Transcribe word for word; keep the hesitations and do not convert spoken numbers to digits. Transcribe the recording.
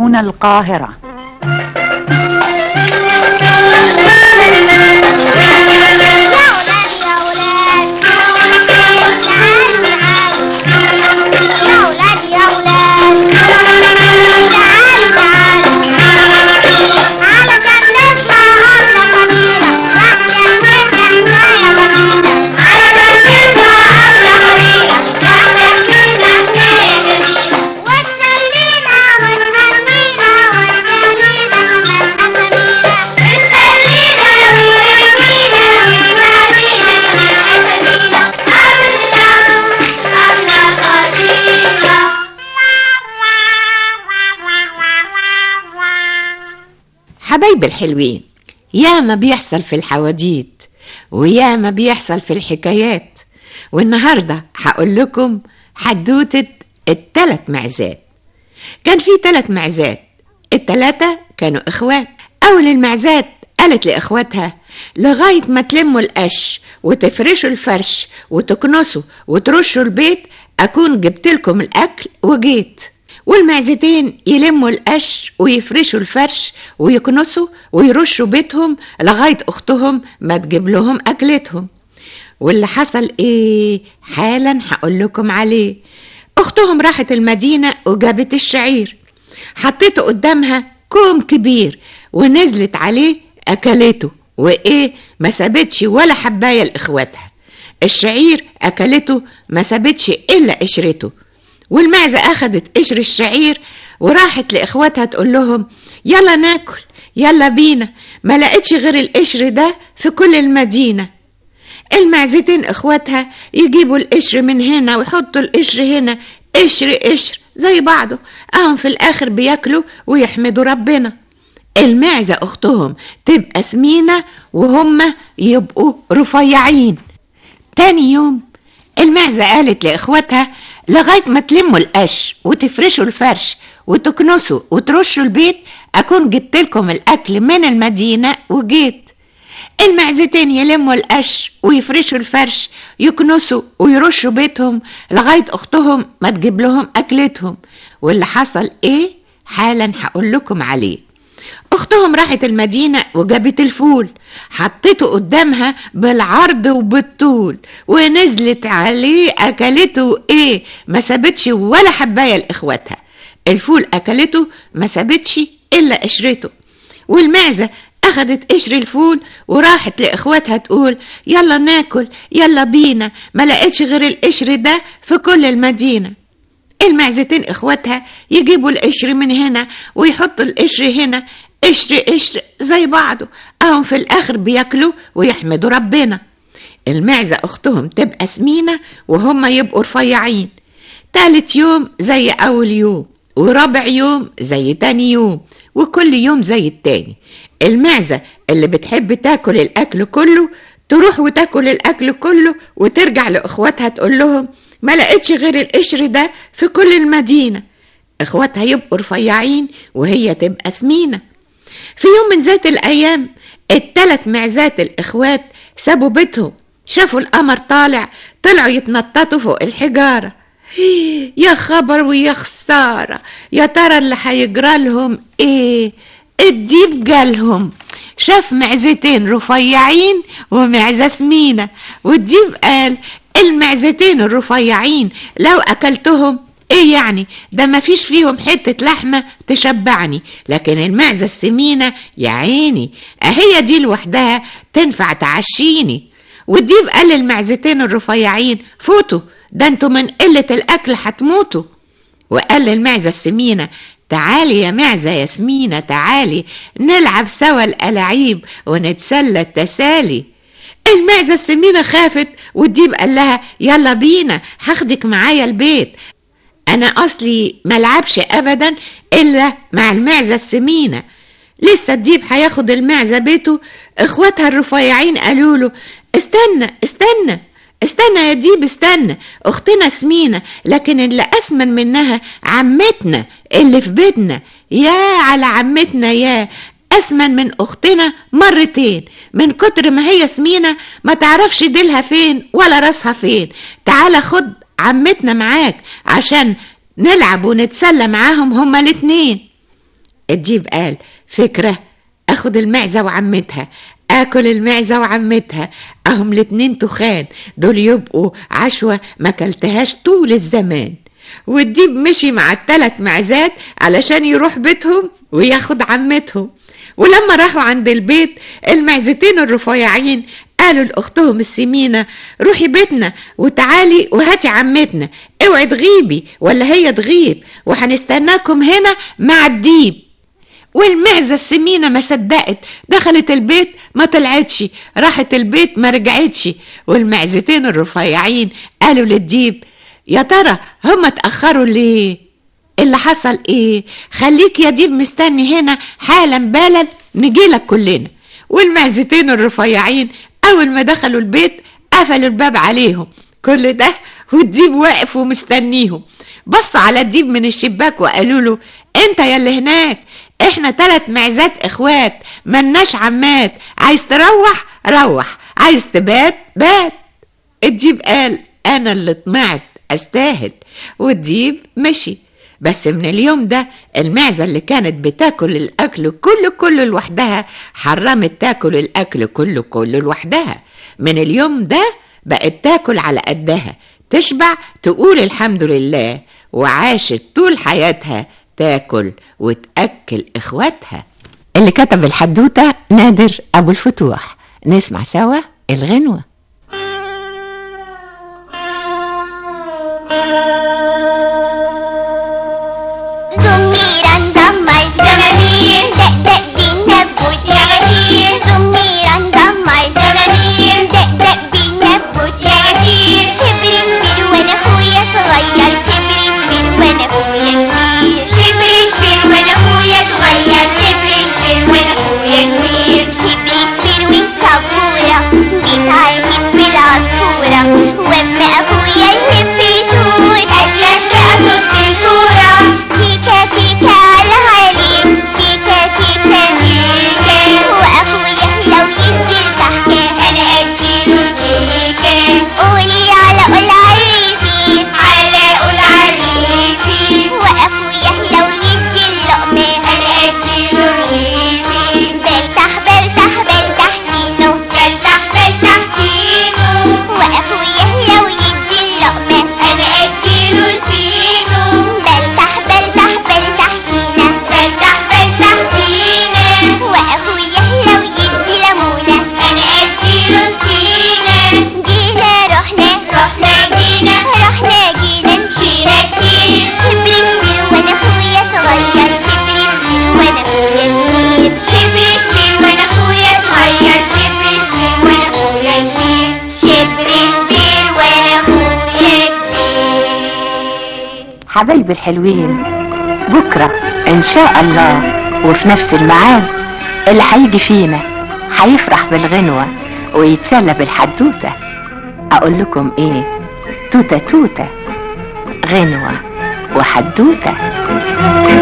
هنا القاهرة. حبايب الحلوين، ياما بيحصل في الحواديت وياما بيحصل في الحكايات، والنهاردة هقول لكم حدوتة التلات معزات. كان في تلات معزات، التلاتة كانوا اخوات. اول المعزات قالت لاخواتها: لغاية ما تلموا القش وتفرشوا الفرش وتكنسوا وترشوا البيت اكون جبت لكم الاكل وجيت. والمعزتين يلموا القش ويفرشوا الفرش ويكنسوا ويرشوا بيتهم لغاية اختهم ما تجيب لهم اكلتهم. واللي حصل ايه حالا هقول لكم عليه. اختهم راحت المدينة وجابت الشعير، حطيته قدامها كوم كبير ونزلت عليه اكلته، وايه ما سابتش ولا حباية لاخواتها. الشعير اكلته ما سابتش الا قشرته. والمعزة اخدت قشر الشعير وراحت لاخواتها تقول لهم: يلا ناكل، يلا بينا، ما لقيتش غير القشر ده في كل المدينة. المعزتين اخواتها يجيبوا القشر من هنا ويحطوا القشر هنا، قشر قشر زي بعضه، اهم في الاخر بياكلوا ويحمدوا ربنا. المعزة اختهم تبقى سمينة وهم يبقوا رفيعين. تاني يوم المعزة قالت لاخواتها: لغاية ما تلموا القش وتفرشوا الفرش وتكنسوا وترشوا البيت اكون جبت لكم الاكل من المدينة وجيت. المعزتين يلموا القش ويفرشوا الفرش، يكنسوا ويرشوا بيتهم لغاية اختهم ما تجيب لهم اكلتهم. واللي حصل ايه حالا هقول لكم عليه. اختهم راحت المدينة وجابت الفول، حطيته قدامها بالعرض وبالطول ونزلت عليه اكلته، ايه ما سابتش ولا حباية لاخواتها. الفول اكلته ما سابتش الا قشرته. والمعزة اخدت قشر الفول وراحت لاخواتها تقول: يلا ناكل، يلا بينا، ما لقيتش غير القشر ده في كل المدينة. المعزتين اخواتها يجيبوا القشر من هنا ويحطوا القشر هنا، قشر قشر زي بعضه، اهم في الاخر بياكلوا ويحمدوا ربنا. المعزة اختهم تبقى سمينة وهم يبقوا رفيعين. تالت يوم زي اول يوم، ورابع يوم زي تاني يوم، وكل يوم زي التاني. المعزة اللي بتحب تاكل الاكل كله تروح وتاكل الاكل كله وترجع لاخواتها تقول لهم: ما لقيتش غير القشر ده في كل المدينة. اخواتها يبقوا رفيعين وهي تبقى سمينة. في يوم من ذات الايام التلات معزات الاخوات سابوا بيتهم، شافوا القمر طالع، طلعوا يتنططوا فوق الحجارة. يا خبر ويا خسارة، يا ترى اللي هيجرى لهم ايه؟ الديب جالهم، شاف معزتين رفيعين ومعزة سمينة، والديب قال: المعزتين الرفيعين لو اكلتهم ايه يعني، ده ما فيش فيهم حتة لحمة تشبعني، لكن المعزة السمينة يا عيني اهي دي لوحدها تنفع تعشيني. والديب قال للمعزتين الرفيعين: فوتوا، ده انتوا من قلة الاكل هتموتوا. وقال للمعزة السمينة: تعالي يا معزة يا سمينة، تعالي نلعب سوا الألاعيب ونتسلى التسالي. المعزة السمينة خافت، والديب قال لها: يلا بينا، هاخدك معايا البيت، انا اصلي ملعبش ابدا الا مع المعزة السمينة. لسه الديب هياخد المعزة بيته، اخواتها الرفيعين قالوا له: استنى استنى استنى يا ديب، استنى، اختنا سمينة، لكن اللي اسمن منها عمتنا اللي في بيتنا. يا على عمتنا، يا اسمن من اختنا مرتين، من كتر ما هي سمينة ما تعرفش ديلها فين ولا راسها فين. تعال خد عمتنا معاك عشان نلعب ونتسلى معاهم هما الاتنين. الديب قال فكرة، اخد المعزة وعمتها، اكل المعزة وعمتها، اهم الاتنين تخان، دول يبقوا عشوة ما كلتهاش طول الزمان. والديب مشي مع الثلاث معزات علشان يروح بيتهم وياخد عمتهم. ولما راحوا عند البيت المعزتين الرفيعين قالوا لأختهم السمينة روحي بيتنا وتعالي وهاتي عمتنا، اوعي تغيبي ولا هي تغيب، وهنستناكم هنا مع الديب. والمعزة السمينة ما صدقت، دخلت البيت ما طلعتش، راحت البيت ما رجعتش. والمعزتين الرفيعين قالوا للديب يا ترى هم اتأخروا ليه؟ اللي حصل ايه؟ خليك يا ديب مستني هنا حالا بالا نجيلك كلنا. والمعزتين الرفيعين اول ما دخلوا البيت قفلوا الباب عليهم. كل ده والديب واقف ومستنيهم. بص على الديب من الشباك وقالوا له انت يا اللي هناك، احنا تلات معزات اخوات ملناش عمات، عايز تروح روح، عايز تبات بات. الديب قال انا اللي طمعت استاهل، والديب مشي. بس من اليوم ده المعزة اللي كانت بتاكل الأكل كله كله لوحدها حرمت تاكل الأكل كله كله لوحدها. من اليوم ده بقت تاكل على قدها، تشبع تقول الحمد لله، وعاشت طول حياتها تاكل وتأكل إخواتها. اللي كتب الحدوتة نادر أبو الفتوح. نسمع سوا الغنوة. حبايبي الحلوين، بكرة ان شاء الله وفي نفس الميعاد اللي هيجي فينا هيفرح بالغنوة ويتسلى بالحدوتة. اقول لكم ايه؟ توتة توتة، غنوة وحدوتة.